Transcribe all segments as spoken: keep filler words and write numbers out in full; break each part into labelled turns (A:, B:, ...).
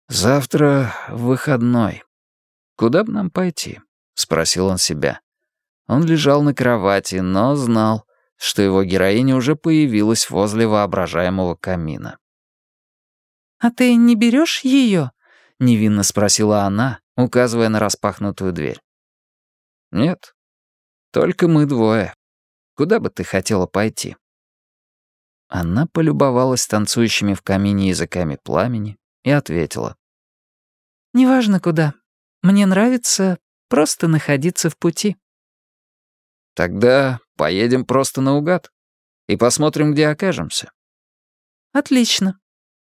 A: «Завтра выходной. Куда бы нам пойти?» — спросил он себя. Он лежал на кровати, но знал, что его героиня уже появилась возле воображаемого камина.
B: «А ты не берешь ее?»
A: — невинно спросила она, указывая на распахнутую дверь. «Нет, только мы двое. Куда бы ты хотела пойти?» Она полюбовалась танцующими в камине языками пламени и ответила.
B: «Неважно куда. Мне нравится просто находиться в пути».
A: «Тогда поедем просто наугад и посмотрим, где окажемся».
B: «Отлично».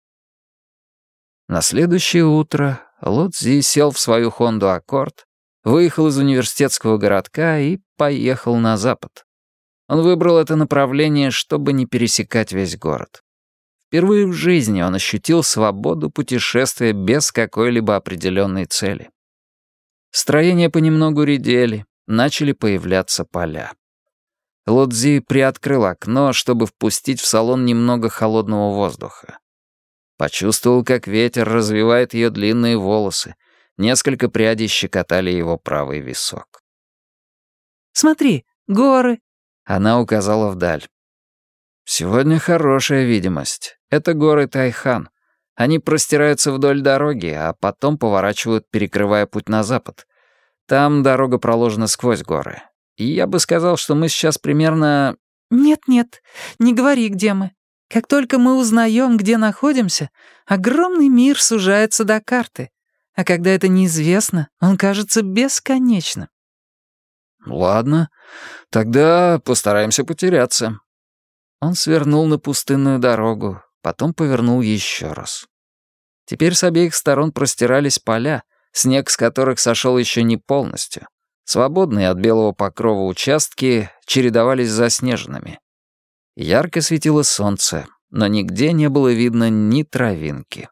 A: На следующее утро Лодзи сел в свою Хонду Аккорд, выехал из университетского городка и поехал на запад. Он выбрал это направление, чтобы не пересекать весь город. Впервые в жизни он ощутил свободу путешествия без какой-либо определенной цели. Строения понемногу редели, начали появляться поля. Лодзи приоткрыл окно, чтобы впустить в салон немного холодного воздуха. Почувствовал, как ветер развивает ее длинные волосы, несколько прядей щекотали его правый висок.
B: «Смотри, горы!»
A: — она указала вдаль. «Сегодня хорошая видимость. Это горы Тайхан. Они простираются вдоль дороги, а потом поворачивают, перекрывая путь на запад. Там дорога проложена сквозь горы. И я бы сказал, что мы сейчас примерно...»
B: «Нет-нет, не говори, где мы. Как только мы узнаем, где находимся, огромный мир сужается до карты. А когда это неизвестно, он кажется бесконечным».
A: «Ладно, тогда постараемся потеряться». Он свернул на пустынную дорогу, потом повернул еще раз. Теперь с обеих сторон простирались поля, снег с которых сошел еще не полностью. Свободные от белого покрова участки чередовались с заснеженными. Ярко светило солнце, но нигде не было видно ни травинки.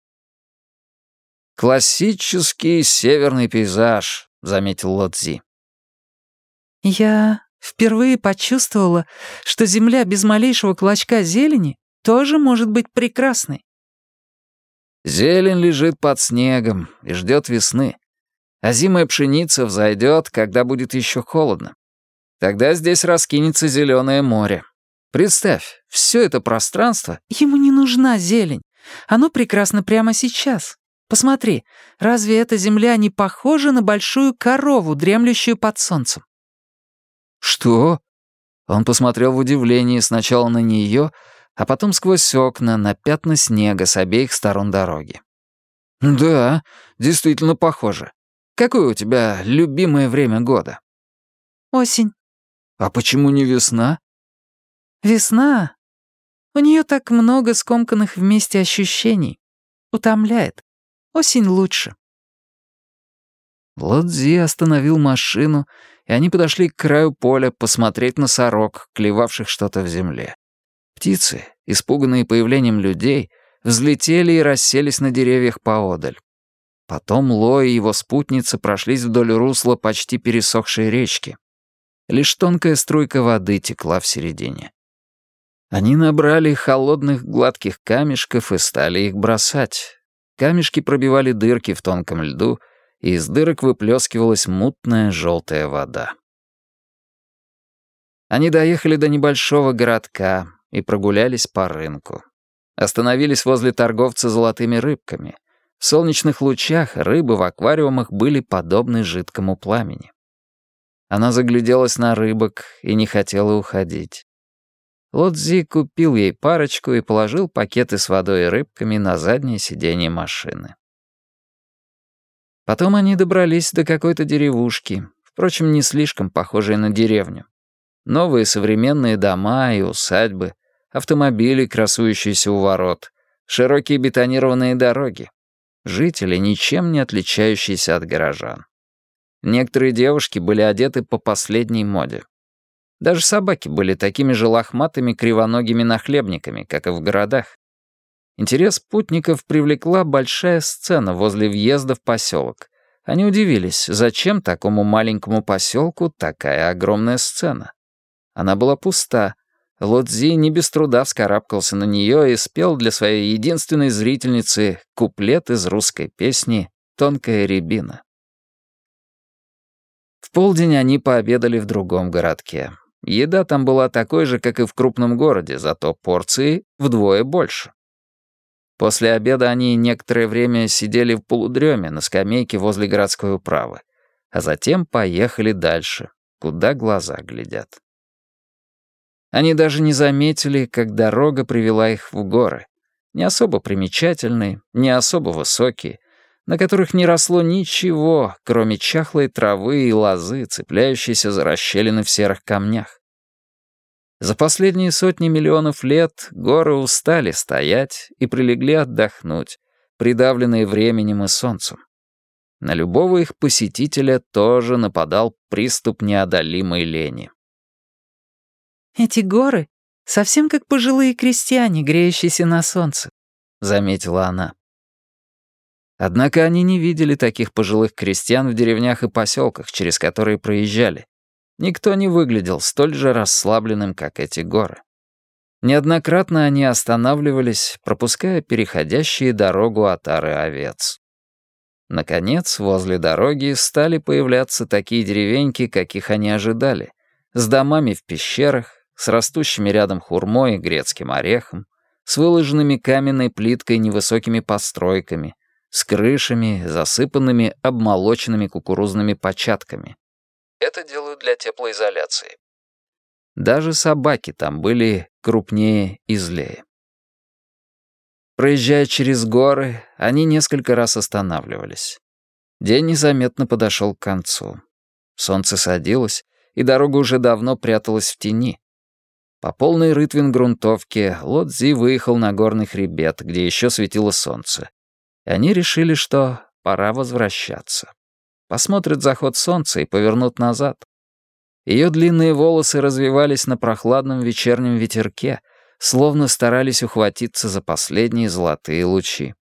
A: «Классический северный пейзаж», — заметил Лодзи.
B: «Я впервые почувствовала, что земля без малейшего клочка зелени тоже может быть прекрасной».
A: «Зелень лежит под снегом и ждет весны. Озимая пшеница взойдет, когда будет еще холодно. Тогда здесь раскинется зеленое море. Представь, все это пространство...»
B: «Ему не нужна зелень. Оно прекрасно прямо сейчас. Посмотри, разве эта земля не похожа на большую корову, дремлющую под солнцем?»
A: «Что?» Он посмотрел в удивлении сначала на нее, а потом сквозь окна на пятна снега с обеих сторон дороги. «Да, действительно похоже. Какое у тебя любимое время года?»
B: «Осень».
A: «А почему не весна?»
B: «Весна. У нее так много скомканных вместе ощущений. Утомляет. Осень лучше».
A: Лодзи остановил машину, и они подошли к краю поля посмотреть на сорок, клевавших что-то в земле. Птицы, испуганные появлением людей, взлетели и расселись на деревьях поодаль. Потом Ло и его спутница прошлись вдоль русла почти пересохшей речки. Лишь тонкая струйка воды текла в середине. Они набрали холодных гладких камешков и стали их бросать. Камешки пробивали дырки в тонком льду, и из дырок выплескивалась мутная желтая вода. Они доехали до небольшого городка и прогулялись по рынку. Остановились возле торговца золотыми рыбками. В солнечных лучах рыбы в аквариумах были подобны жидкому пламени. Она загляделась на рыбок и не хотела уходить. Лодзи купил ей парочку и положил пакеты с водой и рыбками на заднее сиденье машины. Потом они добрались до какой-то деревушки, впрочем, не слишком похожей на деревню. Новые современные дома и усадьбы, автомобили, красующиеся у ворот, широкие бетонированные дороги. Жители, ничем не отличающиеся от горожан. Некоторые девушки были одеты по последней моде. Даже собаки были такими же лохматыми кривоногими нахлебниками, как и в городах. Интерес путников привлекла большая сцена возле въезда в поселок. Они удивились, зачем такому маленькому поселку такая огромная сцена. Она была пуста, Лодзи не без труда вскарабкался на нее и спел для своей единственной зрительницы куплет из русской песни «Тонкая рябина». В полдень они пообедали в другом городке. Еда там была такой же, как и в крупном городе, зато порции вдвое больше. После обеда они некоторое время сидели в полудреме на скамейке возле городской управы, а затем поехали дальше, куда глаза глядят. Они даже не заметили, как дорога привела их в горы, не особо примечательные, не особо высокие, на которых не росло ничего, кроме чахлой травы и лозы, цепляющейся за расщелины в серых камнях. За последние сотни миллионов лет горы устали стоять и прилегли отдохнуть, придавленные временем и солнцем. На любого их посетителя тоже нападал приступ неодолимой лени.
B: «Эти горы совсем как пожилые крестьяне, греющиеся на солнце», — заметила она.
A: Однако они не видели таких пожилых крестьян в деревнях и поселках, через которые проезжали. Никто не выглядел столь же расслабленным, как эти горы. Неоднократно они останавливались, пропуская переходящие дорогу отары овец. Наконец, возле дороги стали появляться такие деревеньки, каких они ожидали, с домами в пещерах, с растущими рядом хурмой и грецким орехом, с выложенными каменной плиткой невысокими постройками, с крышами, засыпанными обмолоченными кукурузными початками. Это делают для теплоизоляции. Даже собаки там были крупнее и злее. Проезжая через горы, они несколько раз останавливались. День незаметно подошел к концу. Солнце садилось, и дорога уже давно пряталась в тени. По полной рытвин грунтовке Лодзи выехал на горный хребет, где еще светило солнце. И они решили, что пора возвращаться. Посмотрят заход солнца и повернут назад. Ее длинные волосы развивались на прохладном вечернем ветерке, словно старались ухватиться за последние золотые лучи.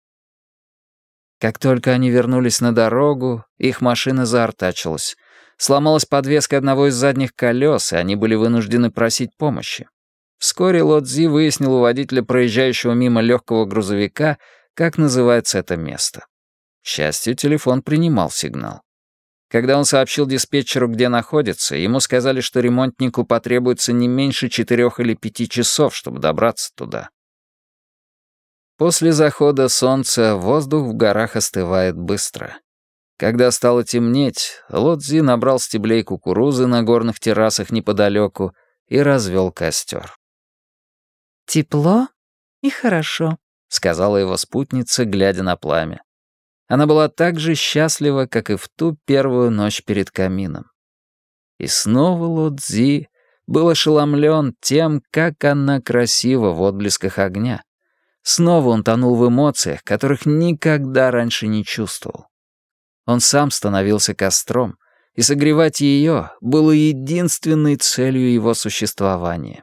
A: Как только они вернулись на дорогу, их машина заортачилась. Сломалась подвеска одного из задних колес, и они были вынуждены просить помощи. Вскоре Лодзи выяснил у водителя проезжающего мимо легкого грузовика, как называется это место. К счастью, телефон принимал сигнал. Когда он сообщил диспетчеру, где находится, ему сказали, что ремонтнику потребуется не меньше четырех или пяти часов, чтобы добраться туда. После захода солнца воздух в горах остывает быстро. Когда стало темнеть, Лодзи набрал стеблей кукурузы на горных террасах неподалеку и развел костер.
B: «Тепло и хорошо», — сказала его спутница, глядя на пламя. Она была так же счастлива, как и в ту первую ночь перед камином. И снова Лодзи был ошеломлен тем, как она красива в отблесках огня. Снова он тонул в эмоциях, которых никогда раньше не чувствовал. Он сам становился костром, и согревать ее было единственной целью его существования.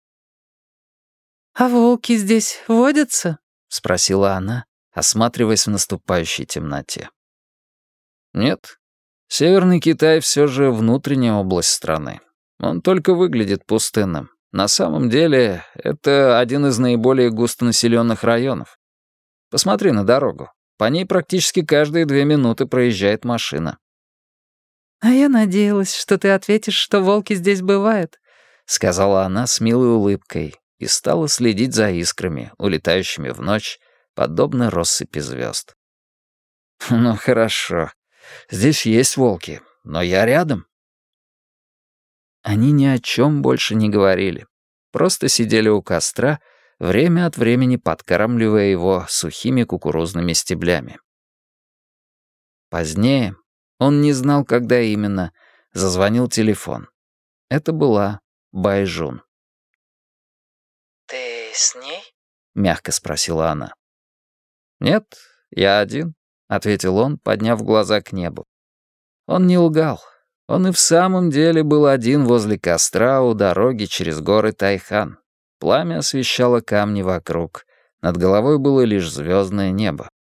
B: «А волки здесь водятся?»
A: — спросила она, осматриваясь в наступающей темноте. Нет, Северный Китай все же внутренняя область страны. Он только выглядит пустынным. На самом деле, это один из наиболее густонаселенных районов. Посмотри на дорогу. По ней практически каждые две минуты проезжает машина.
B: «А я надеялась, что ты ответишь, что волки здесь бывают», —
A: сказала она с милой улыбкой и стала следить за искрами, улетающими в ночь, подобно россыпи звезд. «Ну, хорошо. Здесь есть волки, но я рядом». Они ни о чем больше не говорили. Просто сидели у костра, время от времени подкармливая его сухими кукурузными стеблями. Позднее, он не знал, когда именно, зазвонил телефон. Это была Байжун.
B: «Ты с ней?»
A: — мягко спросила она. «Нет, я один», — ответил он, подняв глаза к небу. Он не лгал. Он и в самом деле был один возле костра у дороги через горы Тайхан. Пламя освещало камни вокруг. Над головой было лишь звездное небо.